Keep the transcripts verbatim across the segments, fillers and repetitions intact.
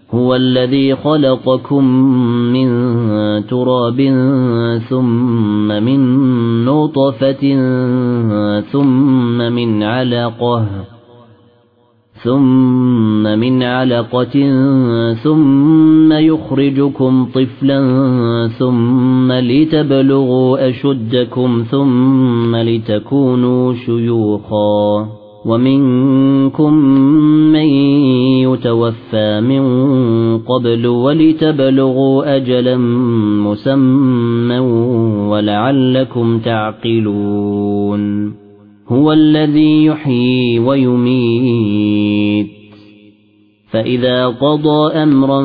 هو الذي خلقكم من تراب ثم من نطفة ثم من علقة ثم من علقة ثم يخرجكم طفلا ثم لتبلغوا أشدكم ثم لتكونوا شيوخا ومنكم من يتوفى من قبل ولتبلغوا أجلا مسمى ولعلكم تعقلون هو الذي يحيي ويميت فإذا قضى أمرا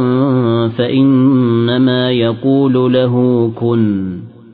فإنما يقول له كن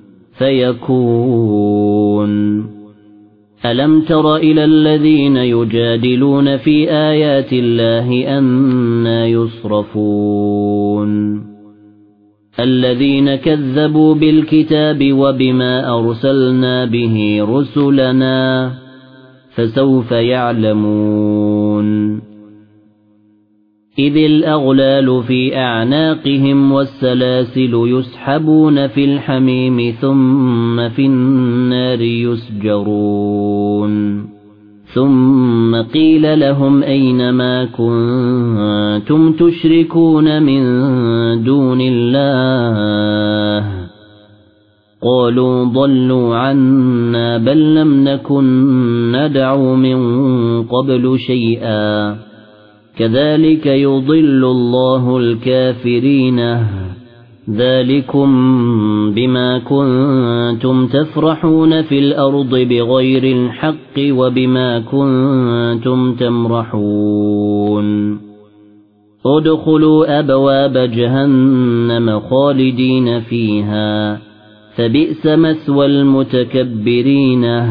فيكون ألم تر إلى الذين يجادلون في آيات الله أنى يصرفون الذين كذبوا بالكتاب وبما أرسلنا به رسلنا فسوف يعلمون إذ الأغلال في أعناقهم والسلاسل يسحبون في الحميم ثم في النار يسجرون ثم قيل لهم أين ما كنتم تشركون من دون الله قالوا ضلوا عنا بل لم نكن ندعو من قبل شيئا كذلك يضل الله الكافرين ذلكم بما كنتم تفرحون في الأرض بغير الحق وبما كنتم تمرحون ادخلوا أبواب جهنم خالدين فيها فبئس مثوى المتكبرين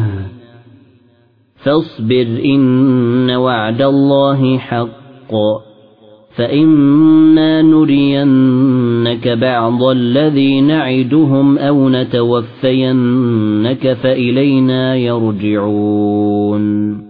فاصبر إن وعد الله حق فإما نرينك بعض الذي نعدهم أو نتوفينك فإلينا يرجعون